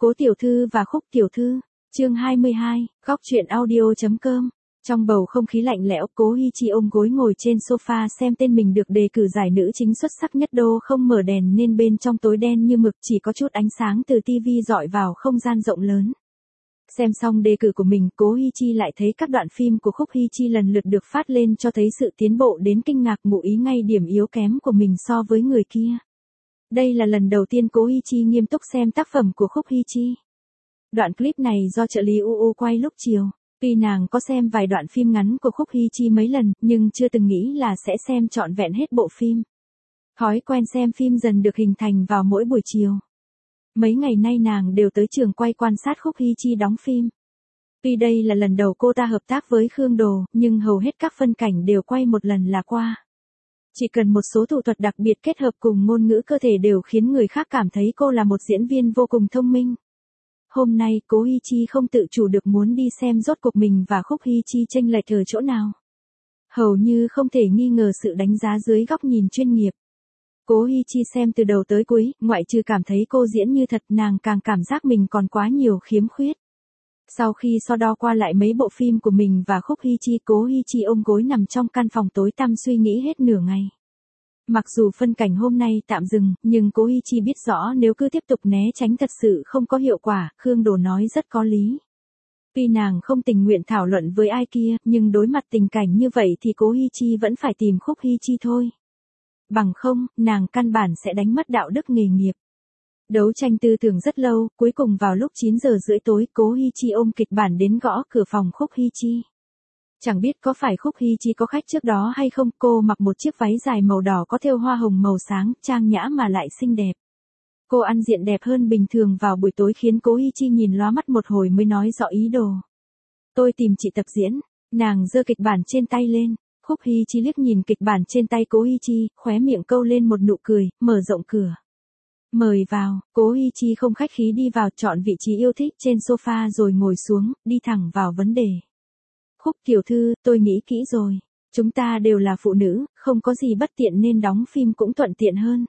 Cố tiểu thư và Khúc tiểu thư, chương 22, góc truyện audio.com. Trong bầu không khí lạnh lẽo, Cố Hi Chi ôm gối ngồi trên sofa xem tên mình được đề cử giải nữ chính xuất sắc nhất đô không mở đèn nên bên trong tối đen như mực, chỉ có chút ánh sáng từ tivi dọi vào không gian rộng lớn. Xem xong đề cử của mình, Cố Hi Chi lại thấy các đoạn phim của Khúc Hi Chi lần lượt được phát lên cho thấy sự tiến bộ đến kinh ngạc, ngụ ý ngay điểm yếu kém của mình so với người kia. Đây là lần đầu tiên Cố Hi Chi nghiêm túc xem tác phẩm của Khúc Hi Chi. Đoạn clip này do trợ lý UU quay lúc chiều. Tuy nàng có xem vài đoạn phim ngắn của Khúc Hi Chi mấy lần, nhưng chưa từng nghĩ là sẽ xem trọn vẹn hết bộ phim. Thói quen xem phim dần được hình thành vào mỗi buổi chiều. Mấy ngày nay nàng đều tới trường quay quan sát Khúc Hi Chi đóng phim. Tuy đây là lần đầu cô ta hợp tác với Khương Đồ, nhưng hầu hết các phân cảnh đều quay một lần là qua. Chỉ cần một số thủ thuật đặc biệt kết hợp cùng ngôn ngữ cơ thể đều khiến người khác cảm thấy cô là một diễn viên vô cùng thông minh. Hôm nay Cố Hi Chi không tự chủ được muốn đi xem rốt cuộc mình và Khúc Hi Chi chênh lệch ở chỗ nào. Hầu như không thể nghi ngờ sự đánh giá dưới góc nhìn chuyên nghiệp. Cố Hi Chi xem từ đầu tới cuối, ngoại trừ cảm thấy cô diễn như thật, nàng càng cảm giác mình còn quá nhiều khiếm khuyết. Sau khi so đo qua lại mấy bộ phim của mình và Khúc Hi Chi, Cố Hi Chi ôm gối nằm trong căn phòng tối tăm suy nghĩ hết nửa ngày. Mặc dù phân cảnh hôm nay tạm dừng, nhưng Cố Hi Chi biết rõ nếu cứ tiếp tục né tránh thật sự không có hiệu quả, Khương Đồ nói rất có lý. Tuy nàng không tình nguyện thảo luận với ai kia, nhưng đối mặt tình cảnh như vậy thì Cố Hi Chi vẫn phải tìm Khúc Hi Chi thôi. Bằng không, nàng căn bản sẽ đánh mất đạo đức nghề nghiệp. Đấu tranh tư tưởng rất lâu, cuối cùng vào lúc 9 giờ rưỡi tối, Cố Hi Chi ôm kịch bản đến gõ cửa phòng Khúc Hi Chi. Chẳng biết có phải Khúc Hi Chi có khách trước đó hay không, cô mặc một chiếc váy dài màu đỏ có thêu hoa hồng màu sáng, trang nhã mà lại xinh đẹp. Cô ăn diện đẹp hơn bình thường vào buổi tối khiến Cố Hi Chi nhìn lóa mắt một hồi mới nói rõ ý đồ. Tôi tìm chị tập diễn. Nàng giơ kịch bản trên tay lên. Khúc Hi Chi liếc nhìn kịch bản trên tay Cố Hi Chi, khóe miệng câu lên một nụ cười, mở rộng cửa. Mời vào. Cố Hi Chi không khách khí đi vào, chọn vị trí yêu thích trên sofa rồi ngồi xuống, đi thẳng vào vấn đề. Khúc tiểu thư, tôi nghĩ kỹ rồi. Chúng ta đều là phụ nữ, không có gì bất tiện nên đóng phim cũng thuận tiện hơn.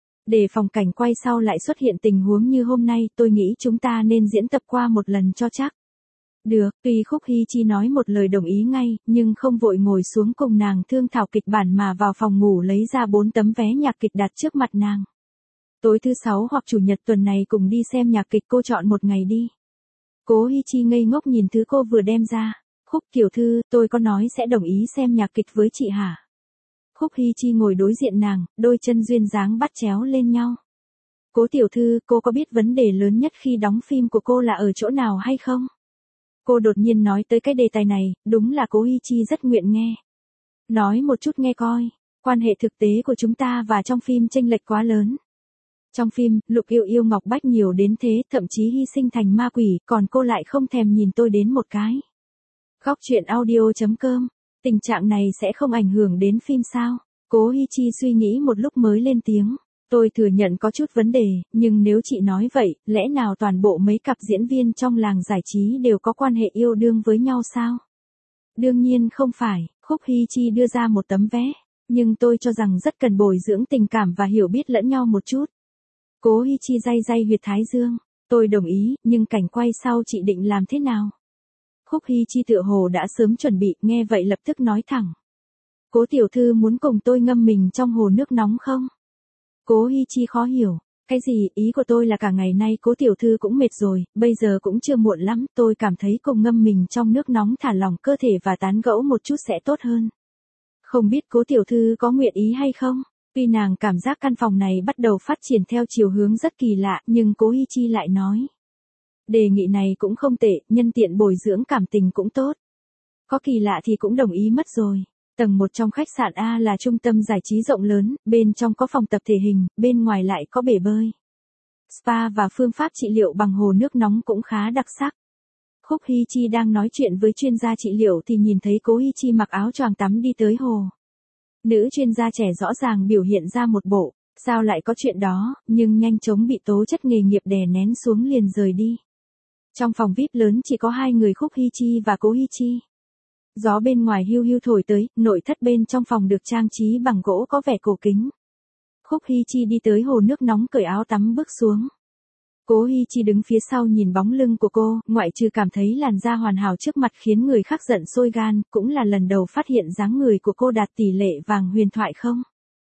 Để phòng cảnh quay sau lại xuất hiện tình huống như hôm nay, tôi nghĩ chúng ta nên diễn tập qua một lần cho chắc. Được, tuy Khúc Hi Chi nói một lời đồng ý ngay, nhưng không vội ngồi xuống cùng nàng thương thảo kịch bản mà vào phòng ngủ lấy ra 4 tấm vé nhạc kịch đặt trước mặt nàng. Tối thứ 6 hoặc chủ nhật tuần này cùng đi xem nhạc kịch, cô chọn một ngày đi. Cố Hi Chi ngây ngốc nhìn thứ cô vừa đem ra. Khúc tiểu thư, tôi có nói sẽ đồng ý xem nhạc kịch với chị hả? Khúc Hi Chi ngồi đối diện nàng, đôi chân duyên dáng bắt chéo lên nhau. Cố tiểu thư, cô có biết vấn đề lớn nhất khi đóng phim của cô là ở chỗ nào hay không? Cô đột nhiên nói tới cái đề tài này, đúng là Cố Hi Chi rất nguyện nghe. Nói một chút nghe coi, quan hệ thực tế của chúng ta và trong phim chênh lệch quá lớn. Trong phim, Lục yêu yêu Ngọc Bách nhiều đến thế, thậm chí hy sinh thành ma quỷ, còn cô lại không thèm nhìn tôi đến một cái. Góc truyện audio.com. Tình trạng này sẽ không ảnh hưởng đến phim sao? Cố Hi Chi suy nghĩ một lúc mới lên tiếng. Tôi thừa nhận có chút vấn đề, nhưng nếu chị nói vậy, lẽ nào toàn bộ mấy cặp diễn viên trong làng giải trí đều có quan hệ yêu đương với nhau sao? Đương nhiên không phải, Khúc Hi Chi đưa ra một tấm vé, nhưng tôi cho rằng rất cần bồi dưỡng tình cảm và hiểu biết lẫn nhau một chút. Cố Hi Chi day day huyệt thái dương. Tôi đồng ý, nhưng cảnh quay sau chị định làm thế nào? Khúc Hi Chi tựa hồ đã sớm chuẩn bị, nghe vậy lập tức nói thẳng. Cố tiểu thư muốn cùng tôi ngâm mình trong hồ nước nóng không? Cố Hi Chi khó hiểu. Cái gì, ý của tôi là cả ngày nay Cố tiểu thư cũng mệt rồi, bây giờ cũng chưa muộn lắm, tôi cảm thấy cùng ngâm mình trong nước nóng thả lỏng cơ thể và tán gẫu một chút sẽ tốt hơn. Không biết Cố tiểu thư có nguyện ý hay không? Tuy nàng cảm giác căn phòng này bắt đầu phát triển theo chiều hướng rất kỳ lạ, nhưng Cố Hi Chi lại nói. Đề nghị này cũng không tệ, nhân tiện bồi dưỡng cảm tình cũng tốt. Có kỳ lạ thì cũng đồng ý mất rồi. Tầng 1 trong khách sạn A là trung tâm giải trí rộng lớn, bên trong có phòng tập thể hình, bên ngoài lại có bể bơi. Spa và phương pháp trị liệu bằng hồ nước nóng cũng khá đặc sắc. Khúc Hi Chi đang nói chuyện với chuyên gia trị liệu thì nhìn thấy Cố Hi Chi mặc áo choàng tắm đi tới hồ. Nữ chuyên gia trẻ rõ ràng biểu hiện ra một bộ, sao lại có chuyện đó, nhưng nhanh chóng bị tố chất nghề nghiệp đè nén xuống liền rời đi. Trong phòng VIP lớn chỉ có 2 người Khúc Hi Chi và Cố Hi Chi. Gió bên ngoài hiu hiu thổi tới, nội thất bên trong phòng được trang trí bằng gỗ có vẻ cổ kính. Khúc Hi Chi đi tới hồ nước nóng cởi áo tắm bước xuống. Cố Hi Chi đứng phía sau nhìn bóng lưng của cô, ngoại trừ cảm thấy làn da hoàn hảo trước mặt khiến người khác giận sôi gan, cũng là lần đầu phát hiện dáng người của cô đạt tỷ lệ vàng huyền thoại không.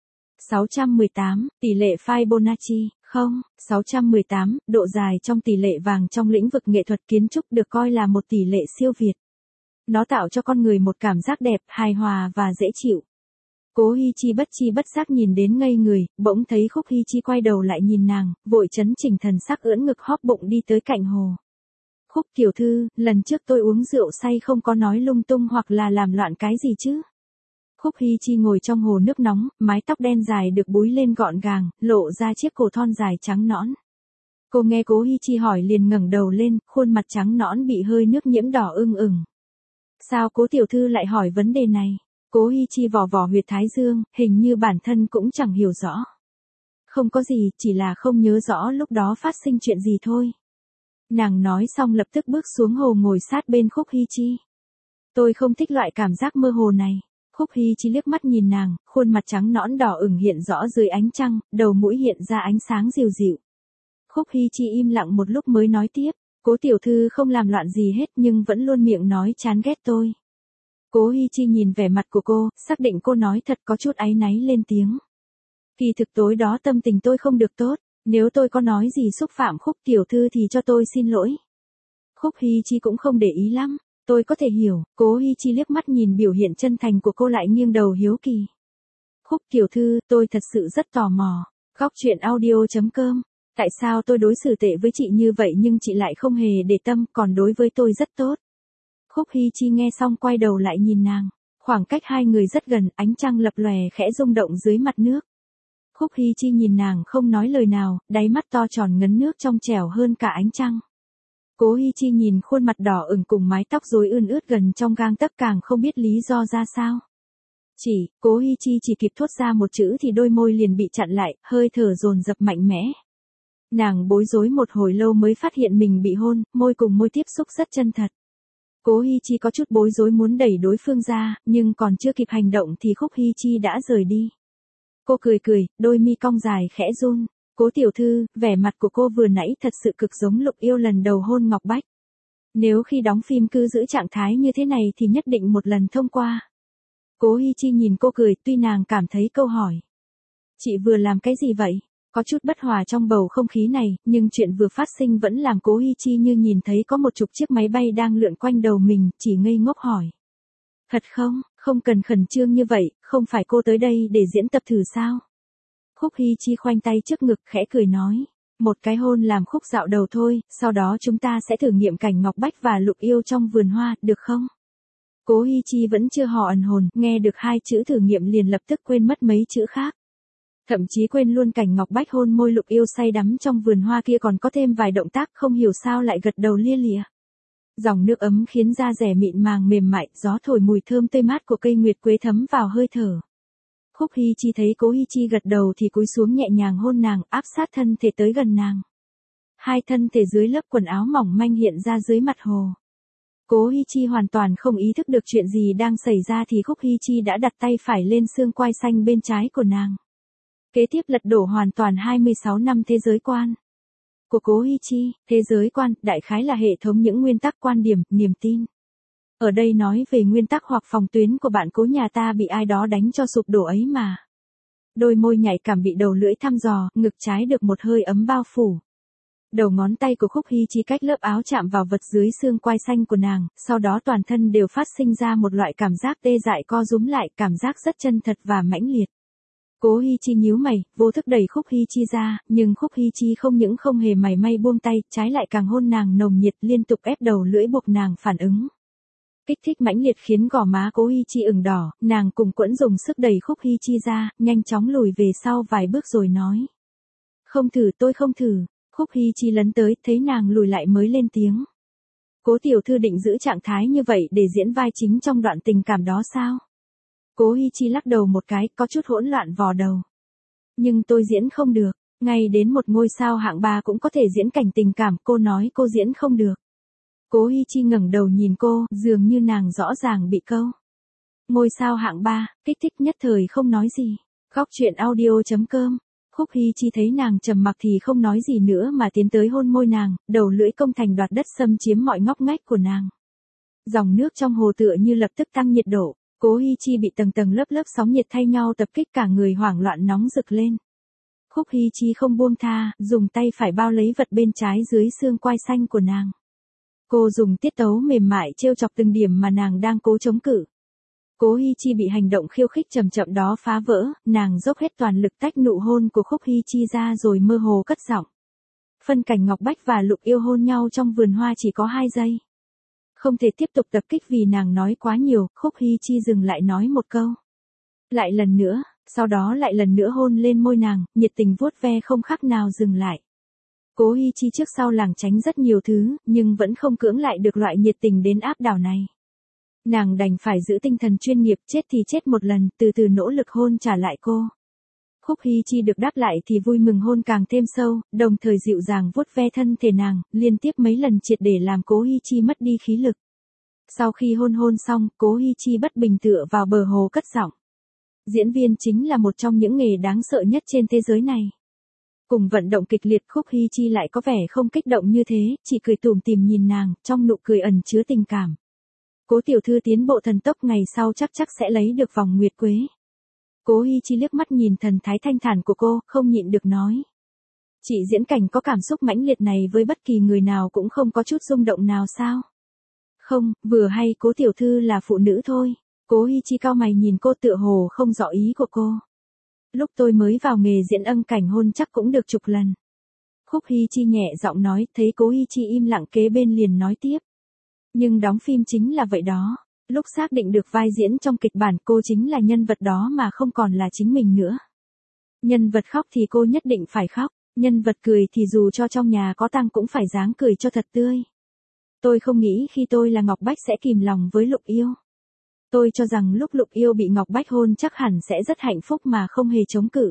618, tỷ lệ Fibonacci, không, 618, độ dài trong tỷ lệ vàng trong lĩnh vực nghệ thuật kiến trúc được coi là một tỷ lệ siêu việt. Nó tạo cho con người một cảm giác đẹp, hài hòa và dễ chịu. Cố Hi Chi bất giác nhìn đến ngây người, bỗng thấy Khúc Hi Chi quay đầu lại nhìn nàng, vội chấn chỉnh thần sắc ưỡn ngực hóp bụng đi tới cạnh hồ. Khúc tiểu thư, lần trước tôi uống rượu say không có nói lung tung hoặc là làm loạn cái gì chứ. Khúc Hi Chi ngồi trong hồ nước nóng, mái tóc đen dài được búi lên gọn gàng, lộ ra chiếc cổ thon dài trắng nõn. Cô nghe Cố Hi Chi hỏi liền ngẩng đầu lên, khuôn mặt trắng nõn bị hơi nước nhiễm đỏ ửng ửng. Sao Cố tiểu thư lại hỏi vấn đề này? Cố Hi Chi vò vò huyệt thái dương, hình như bản thân cũng chẳng hiểu rõ. Không có gì, chỉ là không nhớ rõ lúc đó phát sinh chuyện gì thôi. Nàng nói xong lập tức bước xuống hồ ngồi sát bên Khúc Hi Chi. Tôi không thích loại cảm giác mơ hồ này. Khúc Hi Chi liếc mắt nhìn nàng, khuôn mặt trắng nõn đỏ ửng hiện rõ dưới ánh trăng, đầu mũi hiện ra ánh sáng dịu dịu. Khúc Hi Chi im lặng một lúc mới nói tiếp, Cố tiểu thư không làm loạn gì hết nhưng vẫn luôn miệng nói chán ghét tôi. Cố Hi Chi nhìn vẻ mặt của cô, xác định cô nói thật có chút áy náy lên tiếng. Kỳ thực tối đó tâm tình tôi không được tốt, nếu tôi có nói gì xúc phạm Khúc tiểu thư thì cho tôi xin lỗi. Khúc Hi Chi cũng không để ý lắm, tôi có thể hiểu. Cố Hi Chi liếc mắt nhìn biểu hiện chân thành của cô lại nghiêng đầu hiếu kỳ. Khúc tiểu thư, tôi thật sự rất tò mò. Góc truyện audio.com. Tại sao tôi đối xử tệ với chị như vậy nhưng chị lại không hề để tâm, còn đối với tôi rất tốt. Khúc Hi Chi nghe xong quay đầu lại nhìn nàng. Khoảng cách hai người rất gần, ánh trăng lập lòe khẽ rung động dưới mặt nước. Khúc Hi Chi nhìn nàng không nói lời nào, đáy mắt to tròn ngấn nước trong trẻo hơn cả ánh trăng. Cố Hi Chi nhìn khuôn mặt đỏ ửng cùng mái tóc rối ươn ướt gần trong gang tấc càng không biết lý do ra sao. Cố Hi Chi chỉ kịp thốt ra một chữ thì đôi môi liền bị chặn lại, hơi thở dồn dập mạnh mẽ. Nàng bối rối một hồi lâu mới phát hiện mình bị hôn, môi cùng môi tiếp xúc rất chân thật. Cố Hi Chi có chút bối rối muốn đẩy đối phương ra, nhưng còn chưa kịp hành động thì Khúc Hi Chi đã rời đi. Cô cười cười, đôi mi cong dài khẽ run. Cố tiểu thư, vẻ mặt của cô vừa nãy thật sự cực giống Lục Yêu lần đầu hôn Ngọc Bách. Nếu khi đóng phim cứ giữ trạng thái như thế này thì nhất định một lần thông qua. Cố Hi Chi nhìn cô cười, tuy nàng cảm thấy câu hỏi. Chị vừa làm cái gì vậy? Có chút bất hòa trong bầu không khí này, nhưng chuyện vừa phát sinh vẫn làm Cố Hi Chi như nhìn thấy có một chục chiếc máy bay đang lượn quanh đầu mình, chỉ ngây ngốc hỏi. Thật không, không cần khẩn trương như vậy, không phải cô tới đây để diễn tập thử sao? Khúc Hi Chi khoanh tay trước ngực khẽ cười nói. Một cái hôn làm khúc dạo đầu thôi, sau đó chúng ta sẽ thử nghiệm cảnh Ngọc Bách và Lục Yêu trong vườn hoa, được không? Cố Hi Chi vẫn chưa hò ẩn hồn, nghe được hai chữ thử nghiệm liền lập tức quên mất mấy chữ khác. Thậm chí quên luôn cảnh Ngọc Bách hôn môi Lục Yêu say đắm trong vườn hoa kia còn có thêm vài động tác không hiểu sao lại gật đầu lia lịa. Dòng nước ấm khiến da rẻ mịn màng mềm mại, gió thổi mùi thơm tươi mát của cây nguyệt quế thấm vào hơi thở. Khúc Hi Chi thấy Cố Hi Chi gật đầu thì cúi xuống nhẹ nhàng hôn nàng, áp sát thân thể tới gần nàng. Hai thân thể dưới lớp quần áo mỏng manh hiện ra dưới mặt hồ. Cố Hi Chi hoàn toàn không ý thức được chuyện gì đang xảy ra thì Khúc Hi Chi đã đặt tay phải lên xương quai xanh bên trái của nàng. Kế tiếp lật đổ hoàn toàn 26 năm thế giới quan của Cố Hi Chi. Thế giới quan, đại khái là hệ thống những nguyên tắc quan điểm, niềm tin. Ở đây nói về nguyên tắc hoặc phòng tuyến của bạn Cố nhà ta bị ai đó đánh cho sụp đổ ấy mà. Đôi môi nhạy cảm bị đầu lưỡi thăm dò, ngực trái được một hơi ấm bao phủ. Đầu ngón tay của Khúc Hi Chi cách lớp áo chạm vào vật dưới xương quai xanh của nàng, sau đó toàn thân đều phát sinh ra một loại cảm giác tê dại co rúm lại, cảm giác rất chân thật và mãnh liệt. Cố Hi Chi nhíu mày, vô thức đẩy Khúc Hi Chi ra, nhưng Khúc Hi Chi không những không hề mảy may buông tay, trái lại càng hôn nàng nồng nhiệt liên tục ép đầu lưỡi buộc nàng phản ứng. Kích thích mãnh liệt khiến gò má Cố Hi Chi ửng đỏ, nàng cùng quẫn dùng sức đẩy Khúc Hi Chi ra, nhanh chóng lùi về sau vài bước rồi nói. Không thử, tôi không thử. Khúc Hi Chi lấn tới, thấy nàng lùi lại mới lên tiếng. Cố tiểu thư định giữ trạng thái như vậy để diễn vai chính trong đoạn tình cảm đó sao? Cố Hi Chi lắc đầu một cái, có chút hỗn loạn vò đầu. Nhưng tôi diễn không được, ngay đến một ngôi sao hạng 3 cũng có thể diễn cảnh tình cảm, cô nói cô diễn không được. Cố Hi Chi ngẩng đầu nhìn cô, dường như nàng rõ ràng bị câu. Ngôi sao hạng 3, kích thích nhất thời không nói gì. Góc truyện audio.com Khúc Hy Chi thấy nàng trầm mặc thì không nói gì nữa mà tiến tới hôn môi nàng, đầu lưỡi công thành đoạt đất xâm chiếm mọi ngóc ngách của nàng. Dòng nước trong hồ tựa như lập tức tăng nhiệt độ, Cố Hy Chi bị tầng tầng lớp lớp sóng nhiệt thay nhau tập kích, cả người hoảng loạn nóng rực lên. Khúc Hy Chi không buông tha, dùng tay phải bao lấy vật bên trái dưới xương quai xanh của nàng. Cô dùng tiết tấu mềm mại trêu chọc từng điểm mà nàng đang cố chống cự. Cố Hy Chi bị hành động khiêu khích chậm chậm đó phá vỡ, nàng dốc hết toàn lực tách nụ hôn của Khúc Hy Chi ra rồi mơ hồ cất giọng. Phân cảnh Ngọc Bách và Lục Yêu hôn nhau trong vườn hoa chỉ có 2 giây. Không thể tiếp tục tập kích vì nàng nói quá nhiều, Khúc Hy Chi dừng lại nói một câu. Lại lần nữa, sau đó lại lần nữa hôn lên môi nàng, nhiệt tình vuốt ve không khác nào dừng lại. Cố Hy Chi trước sau lảng tránh rất nhiều thứ, nhưng vẫn không cưỡng lại được loại nhiệt tình đến áp đảo này. Nàng đành phải giữ tinh thần chuyên nghiệp, chết thì chết một lần, từ từ nỗ lực hôn trả lại cô. Khúc Hy Chi được đáp lại thì vui mừng hôn càng thêm sâu, đồng thời dịu dàng vuốt ve thân thể nàng, liên tiếp mấy lần triệt để làm Cố Hy Chi mất đi khí lực. Sau khi hôn xong, Cố Hy Chi bất bình tựa vào bờ hồ cất giọng. Diễn viên chính là một trong những nghề đáng sợ nhất trên thế giới này. Cùng vận động kịch liệt, Khúc Hy Chi lại có vẻ không kích động như thế, chỉ cười tủm tỉm nhìn nàng, trong nụ cười ẩn chứa tình cảm. Cố tiểu thư tiến bộ thần tốc, ngày sau chắc sẽ lấy được vòng nguyệt quế. Cố Hy Chi liếc mắt nhìn thần thái thanh thản của cô, không nhịn được nói. Chị diễn cảnh có cảm xúc mãnh liệt này với bất kỳ người nào cũng không có chút rung động nào sao? Không, vừa hay Cố tiểu thư là phụ nữ thôi. Cố Hy Chi cau mày nhìn cô tựa hồ không rõ ý của cô. Lúc tôi mới vào nghề diễn âm cảnh hôn chắc cũng được chục lần. Khúc Hy Chi nhẹ giọng nói, thấy Cố Hy Chi im lặng kế bên liền nói tiếp. Nhưng đóng phim chính là vậy đó. Lúc xác định được vai diễn trong kịch bản, cô chính là nhân vật đó mà không còn là chính mình nữa. Nhân vật khóc thì cô nhất định phải khóc, nhân vật cười thì dù cho trong nhà có tang cũng phải dáng cười cho thật tươi. Tôi không nghĩ khi tôi là Ngọc Bách sẽ kìm lòng với Lục Yêu. Tôi cho rằng lúc Lục Yêu bị Ngọc Bách hôn chắc hẳn sẽ rất hạnh phúc mà không hề chống cự.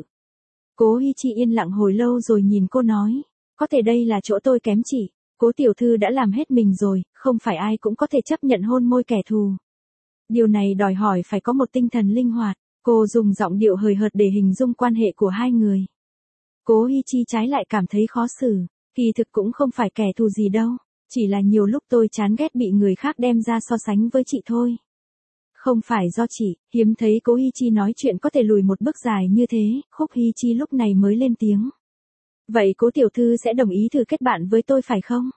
Cố Hy Chi yên lặng hồi lâu rồi nhìn cô nói, có thể đây là chỗ tôi kém chị. Cố tiểu thư đã làm hết mình rồi, không phải ai cũng có thể chấp nhận hôn môi kẻ thù. Điều này đòi hỏi phải có một tinh thần linh hoạt. Cô dùng giọng điệu hời hợt để hình dung quan hệ của hai người. Cố Hy Chi trái lại cảm thấy khó xử, kỳ thực cũng không phải kẻ thù gì đâu, chỉ là nhiều lúc tôi chán ghét bị người khác đem ra so sánh với chị thôi. Không phải do chị, hiếm thấy Cố Hy Chi nói chuyện có thể lùi một bước dài như thế, Khúc Hy Chi lúc này mới lên tiếng. Vậy Cố tiểu thư sẽ đồng ý thử kết bạn với tôi phải không?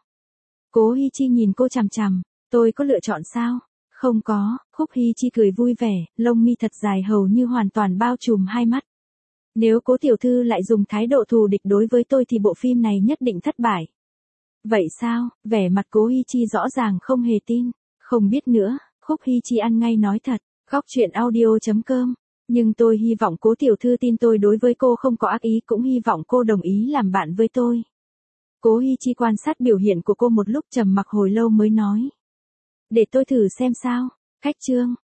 Cố Hy Chi nhìn cô chằm chằm, tôi có lựa chọn sao? Không có, Khúc Hy Chi cười vui vẻ, lông mi thật dài hầu như hoàn toàn bao trùm hai mắt. Nếu Cố tiểu thư lại dùng thái độ thù địch đối với tôi thì bộ phim này nhất định thất bại. Vậy sao? Vẻ mặt Cố Hy Chi rõ ràng không hề tin. Không biết nữa, Khúc Hy Chi ăn ngay nói thật. Góc truyện audio.com. Nhưng tôi hy vọng Cố tiểu thư tin tôi đối với cô không có ác ý, cũng hy vọng cô đồng ý làm bạn với tôi. Cố Hy Chi quan sát biểu hiện của cô một lúc trầm mặc hồi lâu mới nói. Để tôi thử xem sao. Khách chương.